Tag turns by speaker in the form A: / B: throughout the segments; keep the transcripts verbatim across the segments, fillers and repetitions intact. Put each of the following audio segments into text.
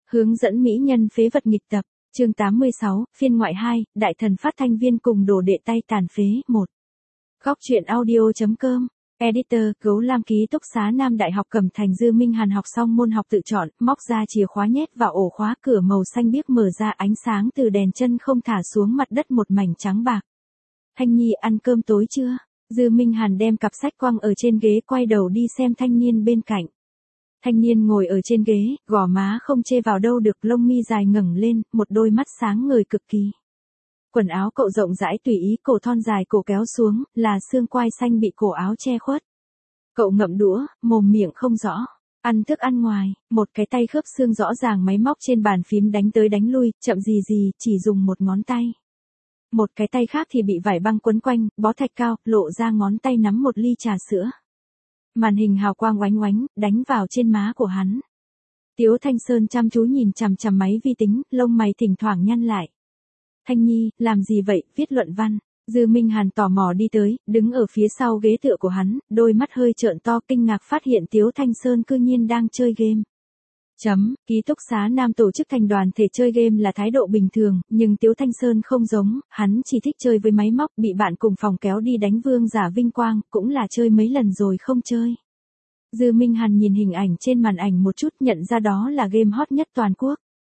A: Hướng dẫn mỹ nhân phế vật nghịch tập, chương tám mươi sáu, phiên ngoại hai, đại thần phát thanh viên cùng đồ đệ tay tàn phế, một. Góc truyện audio.com, Editor, Gấu Lam ký túc xá Nam Đại học Cẩm Thành. Dư Minh Hàn học xong môn học tự chọn, móc ra chìa khóa nhét vào ổ khóa, cửa màu xanh biếc mở ra, ánh sáng từ đèn chân không thả xuống mặt đất một mảnh trắng bạc. Thanh Nhi ăn cơm tối chưa? Dư Minh Hàn đem cặp sách quăng ở trên ghế, quay đầu đi xem thanh niên bên cạnh. Thanh niên ngồi ở trên ghế, gò má không chê vào đâu được, lông mi dài ngẩng lên, một đôi mắt sáng ngời cực kỳ. Quần áo cậu rộng rãi tùy ý, cổ thon dài cổ kéo xuống, là xương quai xanh bị cổ áo che khuất. Cậu ngậm đũa, mồm miệng không rõ, ăn thức ăn ngoài, một cái tay khớp xương rõ ràng máy móc trên bàn phím đánh tới đánh lui, chậm gì gì, chỉ dùng một ngón tay. Một cái tay khác thì bị vải băng quấn quanh, bó thạch cao, lộ ra ngón tay nắm một ly trà sữa. Màn hình hào quang oánh oánh, đánh vào trên má của hắn. Tiếu Thanh Sơn chăm chú nhìn chằm chằm máy vi tính, lông mày thỉnh thoảng nhăn lại. Thanh Nhi, làm gì vậy, viết luận văn. Dư Minh Hàn tò mò đi tới, đứng ở phía sau ghế tựa của hắn, đôi mắt hơi trợn to, kinh ngạc phát hiện Tiếu Thanh Sơn cư nhiên đang chơi game. Chấm, ký túc xá Nam tổ chức thành đoàn thể chơi game là thái độ bình thường, nhưng Tiếu Thanh Sơn không giống, hắn chỉ thích chơi với máy móc, bị bạn cùng phòng kéo đi đánh vương giả vinh quang, cũng là chơi mấy lần rồi không chơi. Dư Minh Hàn nhìn hình ảnh trên màn ảnh một chút, nhận ra đó là game hot nhất toàn quốc.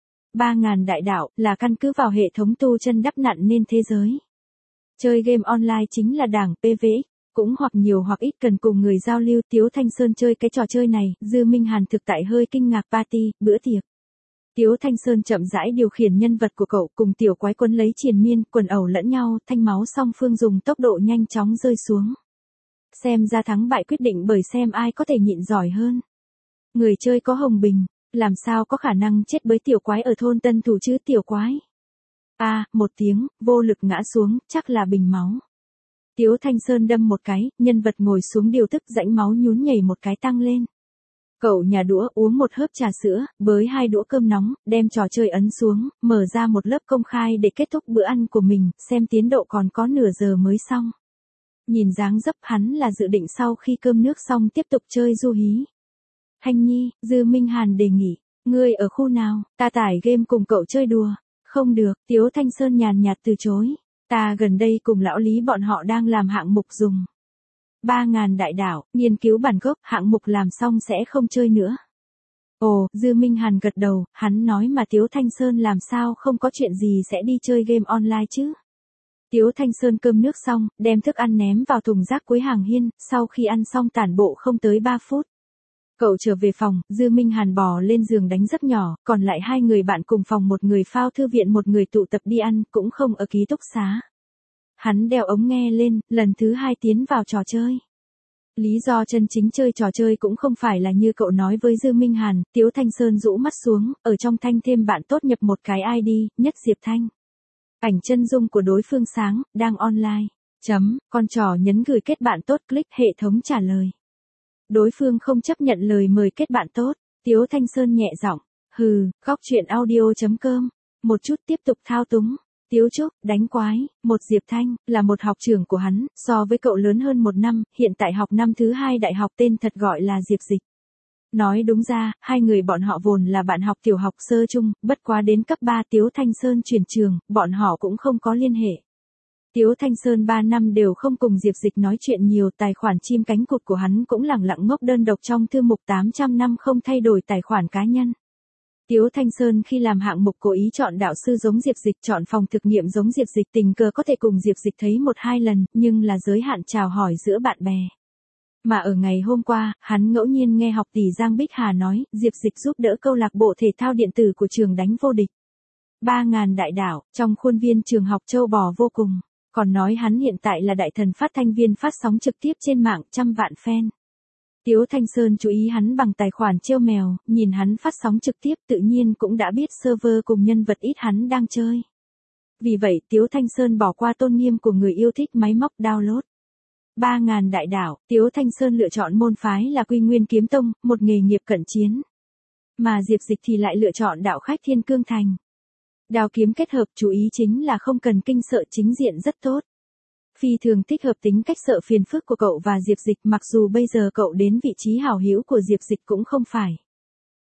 A: Ba ngàn đại đạo, là căn cứ vào hệ thống tu chân đắp nặn nên thế giới. Chơi game online chính là đảng pê vê ích, cũng hoặc nhiều hoặc ít cần cùng người giao lưu. Tiếu Thanh Sơn chơi cái trò chơi này, Dư Minh Hàn thực tại hơi kinh ngạc. Party, bữa tiệc. Tiếu Thanh Sơn chậm rãi điều khiển nhân vật của cậu, cùng tiểu quái quấn lấy triền miên, quần ẩu lẫn nhau, thanh máu song phương dùng tốc độ nhanh chóng rơi xuống. Xem ra thắng bại quyết định bởi xem ai có thể nhịn giỏi hơn. Người chơi có hồng bình, làm sao có khả năng chết với tiểu quái ở thôn Tân Thủ chứ tiểu quái. A, à, một tiếng, vô lực ngã xuống, chắc là bình máu. Tiếu Thanh Sơn đâm một cái, nhân vật ngồi xuống điều tức, rãnh máu nhún nhảy một cái tăng lên. Cậu nhà đũa, uống một hớp trà sữa, bới hai đũa cơm nóng, đem trò chơi ấn xuống, mở ra một lớp công khai để kết thúc bữa ăn của mình, xem tiến độ còn có nửa giờ mới xong. Nhìn dáng dấp hắn là dự định sau khi cơm nước xong tiếp tục chơi du hí. Thanh Nhi, Dư Minh Hàn đề nghị, ngươi ở khu nào, ta tải game cùng cậu chơi đùa. Không được, Tiếu Thanh Sơn nhàn nhạt từ chối. Ta gần đây cùng lão Lý bọn họ đang làm hạng mục dùng. Ba ngàn đại đảo, nghiên cứu bản gốc, hạng mục làm xong sẽ không chơi nữa. Ồ, Dư Minh Hàn gật đầu, hắn nói mà Tiếu Thanh Sơn làm sao không có chuyện gì sẽ đi chơi game online chứ. Tiếu Thanh Sơn cơm nước xong, đem thức ăn ném vào thùng rác cuối hàng hiên, sau khi ăn xong tản bộ không tới ba phút. Cậu trở về phòng, Dư Minh Hàn bò lên giường đánh giấc nhỏ, còn lại hai người bạn cùng phòng, một người phao thư viện, một người tụ tập đi ăn, cũng không ở ký túc xá. Hắn đeo ống nghe lên, lần thứ hai tiến vào trò chơi. Lý do chân chính chơi trò chơi cũng không phải là như cậu nói với Dư Minh Hàn. Tiếu Thanh Sơn rũ mắt xuống, ở trong thanh thêm bạn tốt, nhập một cái i đê, Nhất Diệp Thanh. Ảnh chân dung của đối phương sáng, đang online. Chấm, con trò nhấn gửi kết bạn tốt, click hệ thống trả lời. Đối phương không chấp nhận lời mời kết bạn tốt. Tiếu Thanh Sơn nhẹ giọng, hừ, góc truyện audio.com, một chút tiếp tục thao túng. Tiếu Trúc, đánh quái, một Diệp Thanh, là một học trưởng của hắn, so với cậu lớn hơn một năm, hiện tại học năm thứ hai đại học, tên thật gọi là Diệp Dịch. Nói đúng ra, hai người bọn họ vốn là bạn học tiểu học sơ chung, bất quá đến cấp ba Tiếu Thanh Sơn chuyển trường, bọn họ cũng không có liên hệ. Tiếu Thanh Sơn ba năm đều không cùng Diệp Dịch nói chuyện nhiều, tài khoản chim cánh cụt của hắn cũng lẳng lặng ngốc đơn độc trong thư mục tám trăm năm không thay đổi tài khoản cá nhân. Tiếu Thanh Sơn khi làm hạng mục cố ý chọn đạo sư giống Diệp Dịch, chọn phòng thực nghiệm giống Diệp Dịch, tình cờ có thể cùng Diệp Dịch thấy một hai lần, nhưng là giới hạn chào hỏi giữa bạn bè. Mà ở ngày hôm qua, hắn ngẫu nhiên nghe học tỷ Giang Bích Hà nói, Diệp Dịch giúp đỡ câu lạc bộ thể thao điện tử của trường đánh vô địch. Ba ngàn đại đảo, trong khuôn viên trường học châu bò vô cùng. Còn nói hắn hiện tại là đại thần phát thanh viên phát sóng trực tiếp trên mạng, trăm vạn fan. Tiếu Thanh Sơn chú ý hắn bằng tài khoản trêu mèo, nhìn hắn phát sóng trực tiếp tự nhiên cũng đã biết server cùng nhân vật ít hắn đang chơi. Vì vậy Tiếu Thanh Sơn bỏ qua tôn nghiêm của người yêu thích máy móc download. Ba ngàn đại đảo, Tiếu Thanh Sơn lựa chọn môn phái là Quy Nguyên Kiếm Tông, một nghề nghiệp cận chiến. Mà Diệp Dịch thì lại lựa chọn đạo khách Thiên Cương Thành. Đao kiếm kết hợp, chú ý chính là không cần kinh sợ, chính diện rất tốt. Phi thường thích hợp tính cách sợ phiền phức của cậu và Diệp Dịch, mặc dù bây giờ cậu đến vị trí hảo hữu của Diệp Dịch cũng không phải.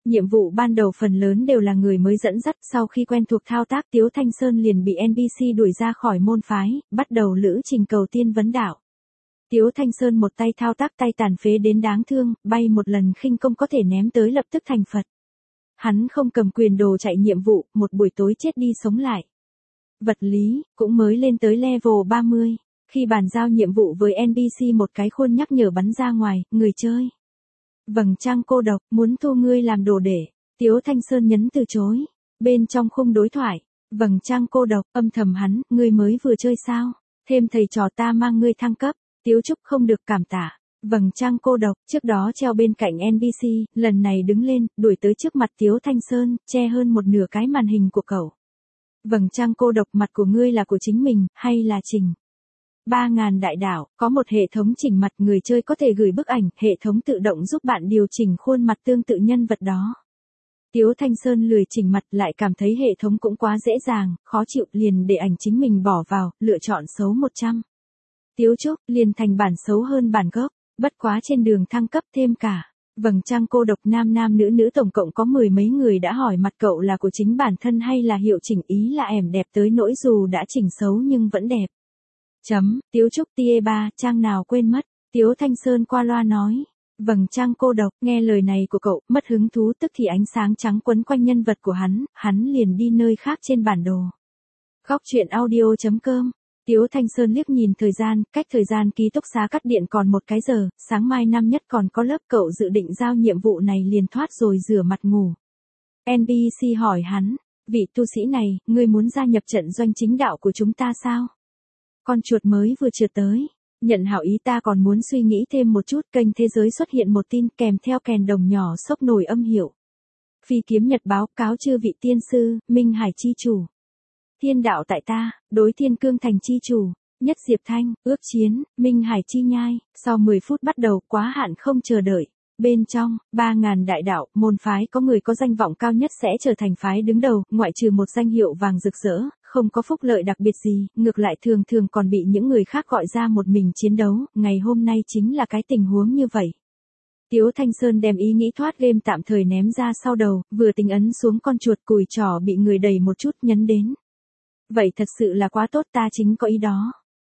A: Nhiệm vụ ban đầu phần lớn đều là người mới dẫn dắt, sau khi quen thuộc thao tác Tiếu Thanh Sơn liền bị en pê xê đuổi ra khỏi môn phái, bắt đầu lữ trình cầu tiên vấn đạo. Tiếu Thanh Sơn một tay thao tác tay tàn phế đến đáng thương, bay một lần khinh công có thể ném tới lập tức thành Phật. Hắn không cầm quyền đồ chạy nhiệm vụ, một buổi tối chết đi sống lại. Vật lý, cũng mới lên tới level ba mươi, khi bàn giao nhiệm vụ với en pê xê một cái khuôn nhắc nhở bắn ra ngoài, người chơi. Vầng trăng cô độc, muốn thu ngươi làm đồ để. Tiếu Thanh Sơn nhấn từ chối. Bên trong khung đối thoại, vầng trăng cô độc, âm thầm hắn, ngươi mới vừa chơi sao? Thêm thầy trò ta mang ngươi thăng cấp. Tiếu Trúc không được cảm tạ. Vầng trăng cô độc, trước đó treo bên cạnh en pê xê, lần này đứng lên, đuổi tới trước mặt Tiếu Thanh Sơn, che hơn một nửa cái màn hình của cậu. Vầng trăng cô độc, mặt của ngươi là của chính mình, hay là chỉnh? ba ngàn đại đảo, có một hệ thống chỉnh mặt, người chơi có thể gửi bức ảnh, hệ thống tự động giúp bạn điều chỉnh khuôn mặt tương tự nhân vật đó. Tiếu Thanh Sơn lười chỉnh mặt, lại cảm thấy hệ thống cũng quá dễ dàng, khó chịu, liền để ảnh chính mình bỏ vào, lựa chọn xấu một trăm. Tiếu Trúc, liền thành bản xấu hơn bản gốc, bất quá trên đường thăng cấp thêm cả. Vầng trăng cô độc nam nam nữ nữ tổng cộng có mười mấy người đã hỏi mặt cậu là của chính bản thân hay là hiệu chỉnh, ý là ẻm đẹp tới nỗi dù đã chỉnh xấu nhưng vẫn đẹp. Chấm, Tiếu Trúc tia ba, trang nào quên mất, Tiếu Thanh Sơn qua loa nói. Vầng trăng cô độc, nghe lời này của cậu, mất hứng thú, tức thì ánh sáng trắng quấn quanh nhân vật của hắn, hắn liền đi nơi khác trên bản đồ. Góc truyện audio chấm com. Tiếu Thanh Sơn liếc nhìn thời gian, cách thời gian ký túc xá cắt điện còn một cái giờ, sáng mai năm nhất còn có lớp, cậu dự định giao nhiệm vụ này liền thoát rồi rửa mặt ngủ. en pê xê hỏi hắn, vị tu sĩ này, ngươi muốn gia nhập trận doanh chính đạo của chúng ta sao? Con chuột mới vừa trượt tới, nhận hảo ý, ta còn muốn suy nghĩ thêm một chút. Kênh Thế Giới xuất hiện một tin kèm theo kèn đồng nhỏ sốc nổi âm hiệu. Phi kiếm nhật báo cáo chư vị tiên sư, Minh Hải chi chủ. Thiên đạo tại ta, đối Thiên Cương thành chi chủ, Nhất Diệp Thanh, ước chiến, Minh Hải chi nhai, sau mười phút bắt đầu, quá hạn không chờ đợi. Bên trong, ba ngàn đại đạo, môn phái có người có danh vọng cao nhất sẽ trở thành phái đứng đầu, ngoại trừ một danh hiệu vàng rực rỡ, không có phúc lợi đặc biệt gì, ngược lại thường thường còn bị những người khác gọi ra một mình chiến đấu, ngày hôm nay chính là cái tình huống như vậy. Tiếu Thanh Sơn đem ý nghĩ thoát game tạm thời ném ra sau đầu, vừa tính ấn xuống con chuột, cùi trỏ bị người đẩy một chút nhấn đến. Vậy thật sự là quá tốt, ta chính có ý đó.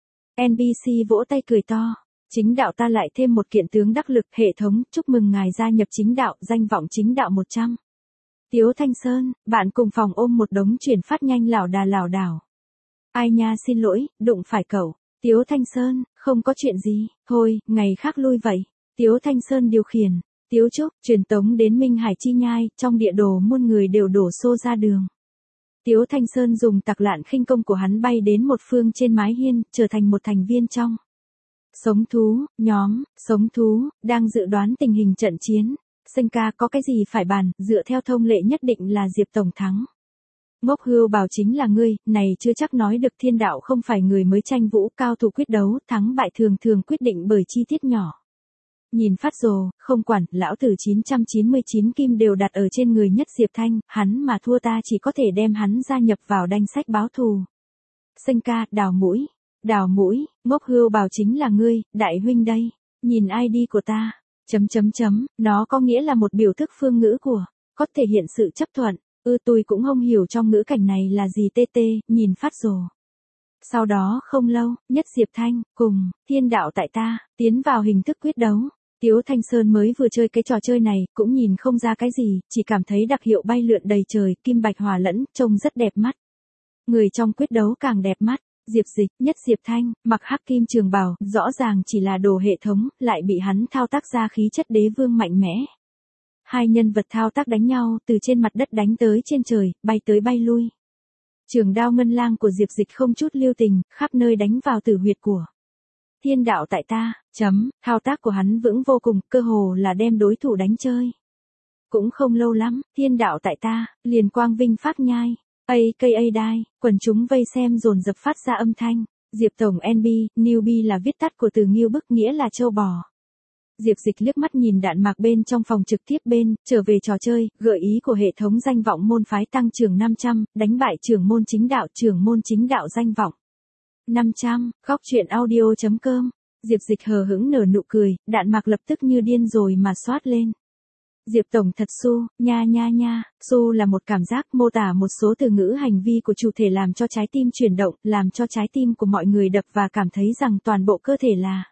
A: en pê xê vỗ tay cười to. Chính đạo ta lại thêm một kiện tướng đắc lực, hệ thống, chúc mừng ngài gia nhập chính đạo, danh vọng chính đạo một trăm. Tiếu Thanh Sơn, bạn cùng phòng ôm một đống chuyển phát nhanh lảo đà lảo đảo. Ai nha, xin lỗi, đụng phải cậu. Tiếu Thanh Sơn, không có chuyện gì, thôi, ngày khác lui vậy. Tiếu Thanh Sơn điều khiển. Tiếu Trúc, truyền tống đến Minh Hải chi nhai, trong địa đồ muôn người đều đổ xô ra đường. Tiếu Thanh Sơn dùng tặc lạn khinh công của hắn bay đến một phương trên mái hiên, trở thành một thành viên trong Sống thú, nhóm, sống thú, đang dự đoán tình hình trận chiến. Sinh ca có cái gì phải bàn, dựa theo thông lệ nhất định là Diệp Tổng thắng. Ngốc Hưu bảo chính là ngươi, này chưa chắc nói được, thiên đạo không phải người mới tranh vũ, cao thủ quyết đấu, thắng bại thường thường quyết định bởi chi tiết nhỏ. Nhìn phát rồ, không quản, lão tử chín trăm chín mươi chín kim đều đặt ở trên người Nhất Diệp Thanh, hắn mà thua ta chỉ có thể đem hắn gia nhập vào danh sách báo thù. Sinh ca, đào mũi. Đào mũi, Ngốc Hưu bảo chính là ngươi, đại huynh đây. Nhìn i đê của ta. Chấm chấm chấm, nó có nghĩa là một biểu thức phương ngữ của, có thể hiện sự chấp thuận. Ư ừ, tôi cũng không hiểu trong ngữ cảnh này là gì, tê tê, nhìn phát rồ. Sau đó không lâu, Nhất Diệp Thanh, cùng, thiên đạo tại ta, tiến vào hình thức quyết đấu. Tiếu Thanh Sơn mới vừa chơi cái trò chơi này, cũng nhìn không ra cái gì, chỉ cảm thấy đặc hiệu bay lượn đầy trời, kim bạch hòa lẫn, trông rất đẹp mắt. Người trong quyết đấu càng đẹp mắt. Diệp Dịch, Nhất Diệp Thanh, mặc hắc kim trường bào, rõ ràng chỉ là đồ hệ thống, lại bị hắn thao tác ra khí chất đế vương mạnh mẽ. Hai nhân vật thao tác đánh nhau, từ trên mặt đất đánh tới trên trời, bay tới bay lui. Trường đao ngân lang của Diệp Dịch không chút lưu tình, khắp nơi đánh vào tử huyệt của thiên đạo tại ta, chấm, thao tác của hắn vững vô cùng, cơ hồ là đem đối thủ đánh chơi. Cũng không lâu lắm, thiên đạo tại ta, liền quang vinh phát nhai. a ca a đai, quần chúng vây xem dồn dập phát ra âm thanh. Diệp Tổng en bê, newbie là viết tắt của từ nghiêu bức, nghĩa là châu bò. Diệp Dịch liếc mắt nhìn đạn mạc bên trong phòng trực tiếp bên, trở về trò chơi, gợi ý của hệ thống danh vọng môn phái tăng trưởng năm trăm, đánh bại trưởng môn chính đạo, trưởng môn chính đạo danh vọng năm trăm, góc truyện audio chấm com. Diệp Dịch hờ hững nở nụ cười, đạn mạc lập tức như điên rồi mà xoát lên. Diệp Tổng thật su, nha nha nha, su là một cảm giác mô tả một số từ ngữ hành vi của chủ thể làm cho trái tim chuyển động, làm cho trái tim của mọi người đập và cảm thấy rằng toàn bộ cơ thể là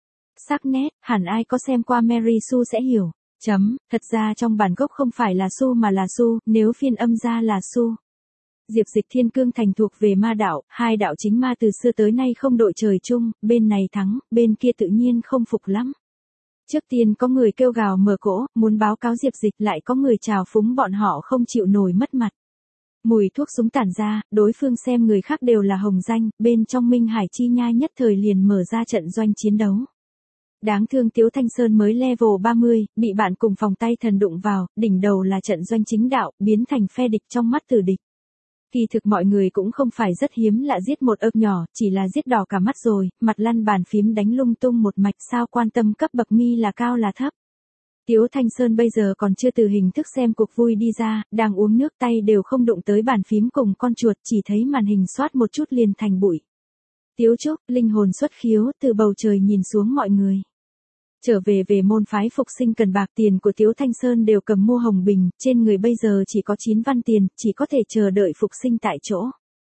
A: sắc nét, hẳn ai có xem qua Mary Sue sẽ hiểu. Chấm, thật ra trong bản gốc không phải là su mà là su, nếu phiên âm ra là su. Diệp Dịch Thiên Cương Thành thuộc về ma đạo, hai đạo chính ma từ xưa tới nay không đội trời chung, bên này thắng, bên kia tự nhiên không phục lắm. Trước tiên có người kêu gào mở cỗ, muốn báo cáo Diệp Dịch, lại có người trào phúng bọn họ không chịu nổi mất mặt. Mùi thuốc súng tản ra, đối phương xem người khác đều là hồng danh, bên trong Minh Hải Chi Nhai nhất thời liền mở ra trận doanh chiến đấu. Đáng thương Tiếu Thanh Sơn mới level ba mươi, bị bạn cùng phòng tay thần đụng vào, đỉnh đầu là trận doanh chính đạo, biến thành phe địch trong mắt tử địch. Kỳ thực mọi người cũng không phải rất hiếm lạ giết một ớt nhỏ, chỉ là giết đỏ cả mắt rồi, mặt lăn bàn phím đánh lung tung một mạch, sao quan tâm cấp bậc mi là cao là thấp. Tiếu Thanh Sơn bây giờ còn chưa từ hình thức xem cuộc vui đi ra, đang uống nước tay đều không đụng tới bàn phím cùng con chuột, chỉ thấy màn hình xoát một chút liền thành bụi. Tiếu Trúc, linh hồn xuất khiếu, từ bầu trời nhìn xuống mọi người. Trở về về môn phái phục sinh cần bạc, tiền của Tiếu Thanh Sơn đều cầm mua hồng bình, trên người bây giờ chỉ có chín văn tiền, chỉ có thể chờ đợi phục sinh tại chỗ.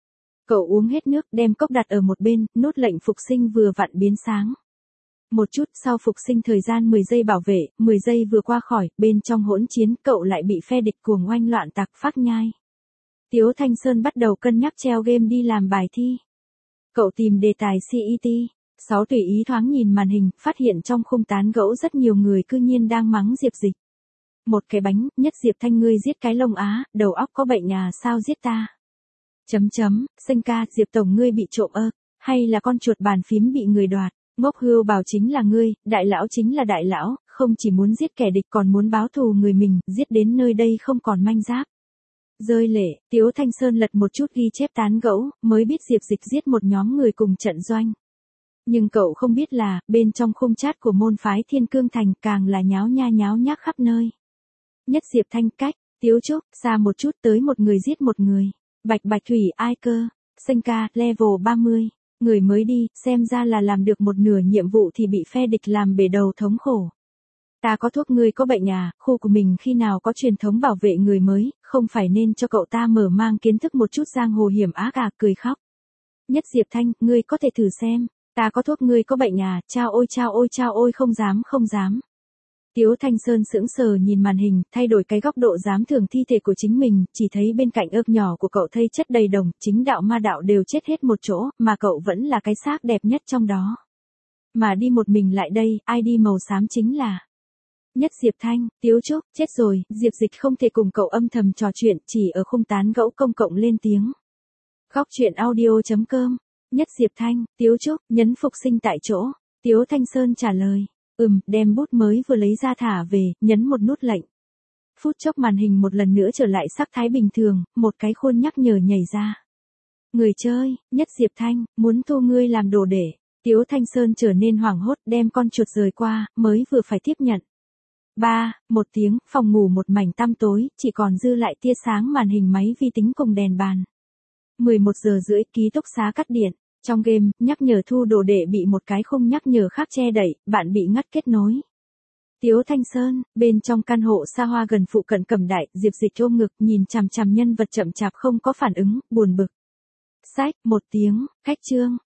A: Cậu uống hết nước, đem cốc đặt ở một bên, nút lệnh phục sinh vừa vặn biến sáng. Một chút sau phục sinh thời gian mười giây bảo vệ, mười giây vừa qua khỏi, bên trong hỗn chiến cậu lại bị phe địch cuồng oanh loạn tạc phát nhai. Tiếu Thanh Sơn bắt đầu cân nhắc treo game đi làm bài thi. Cậu tìm đề tài xê e tê. Sáu tùy ý thoáng nhìn màn hình, phát hiện trong khung tán gẫu rất nhiều người cư nhiên đang mắng Diệp Dịch. Một cái bánh, nhất Diệp Thanh ngươi giết cái lông á, đầu óc có bệnh à, sao giết ta? Chấm chấm, Xanh ca, Diệp Tổng ngươi bị trộm ơ, hay là con chuột bàn phím bị người đoạt, ngốc hươu bảo chính là ngươi, đại lão chính là đại lão, không chỉ muốn giết kẻ địch còn muốn báo thù người mình, giết đến nơi đây không còn manh giáp. Rơi lệ, Tiếu Thanh Sơn lật một chút ghi chép tán gẫu, mới biết Diệp Dịch giết một nhóm người cùng trận doanh. Nhưng cậu không biết là, bên trong khung chat của môn phái Thiên Cương Thành càng là nháo nha nháo nhác khắp nơi. Nhất Diệp Thanh cách, Tiếu Trúc, xa một chút tới một người giết một người. Bạch Bạch Thủy ai cơ, Xanh ca, level ba mươi, người mới đi, xem ra là làm được một nửa nhiệm vụ thì bị phe địch làm bể đầu thống khổ. Ta có thuốc ngươi có bệnh à, khu của mình khi nào có truyền thống bảo vệ người mới, không phải nên cho cậu ta mở mang kiến thức một chút giang hồ hiểm ác à, cười khóc. Nhất Diệp Thanh, ngươi có thể thử xem. Ta có thuốc ngươi có bệnh à, chao ôi chao ôi chao ôi không dám không dám. Tiếu Thanh Sơn sững sờ nhìn màn hình, thay đổi cái góc độ dám thưởng thi thể của chính mình, chỉ thấy bên cạnh ớt nhỏ của cậu thây chất đầy đồng, chính đạo ma đạo đều chết hết một chỗ, mà cậu vẫn là cái xác đẹp nhất trong đó. Mà đi một mình lại đây, i đê màu xám chính là Nhất Diệp Thanh, Tiếu Trúc, chết rồi, Diệp Dịch không thể cùng cậu âm thầm trò chuyện, chỉ ở khung tán gẫu công cộng lên tiếng. Góc truyện audio chấm com. Nhất Diệp Thanh, Tiếu Trúc, nhấn phục sinh tại chỗ. Tiếu Thanh Sơn trả lời, ừm, đem bút mới vừa lấy ra thả về, nhấn một nút lệnh. Phút chốc màn hình một lần nữa trở lại sắc thái bình thường, một cái khuôn nhắc nhở nhảy ra. Người chơi, Nhất Diệp Thanh, muốn thu ngươi làm đồ để. Tiếu Thanh Sơn trở nên hoảng hốt, đem con chuột rời qua, mới vừa phải tiếp nhận. Ba, một tiếng, phòng ngủ một mảnh tăm tối, chỉ còn dư lại tia sáng màn hình máy vi tính cùng đèn bàn. mười một giờ rưỡi, ký túc xá cắt điện. Trong game, nhắc nhở thu đồ đệ bị một cái khung nhắc nhở khác che đậy, bạn bị ngắt kết nối. Tiếu Thanh Sơn, bên trong căn hộ xa hoa gần phụ cận Cẩm Đại, Diệp Dịch ôm ngực nhìn chằm chằm nhân vật chậm chạp không có phản ứng, buồn bực. Sách, một tiếng, khách chương.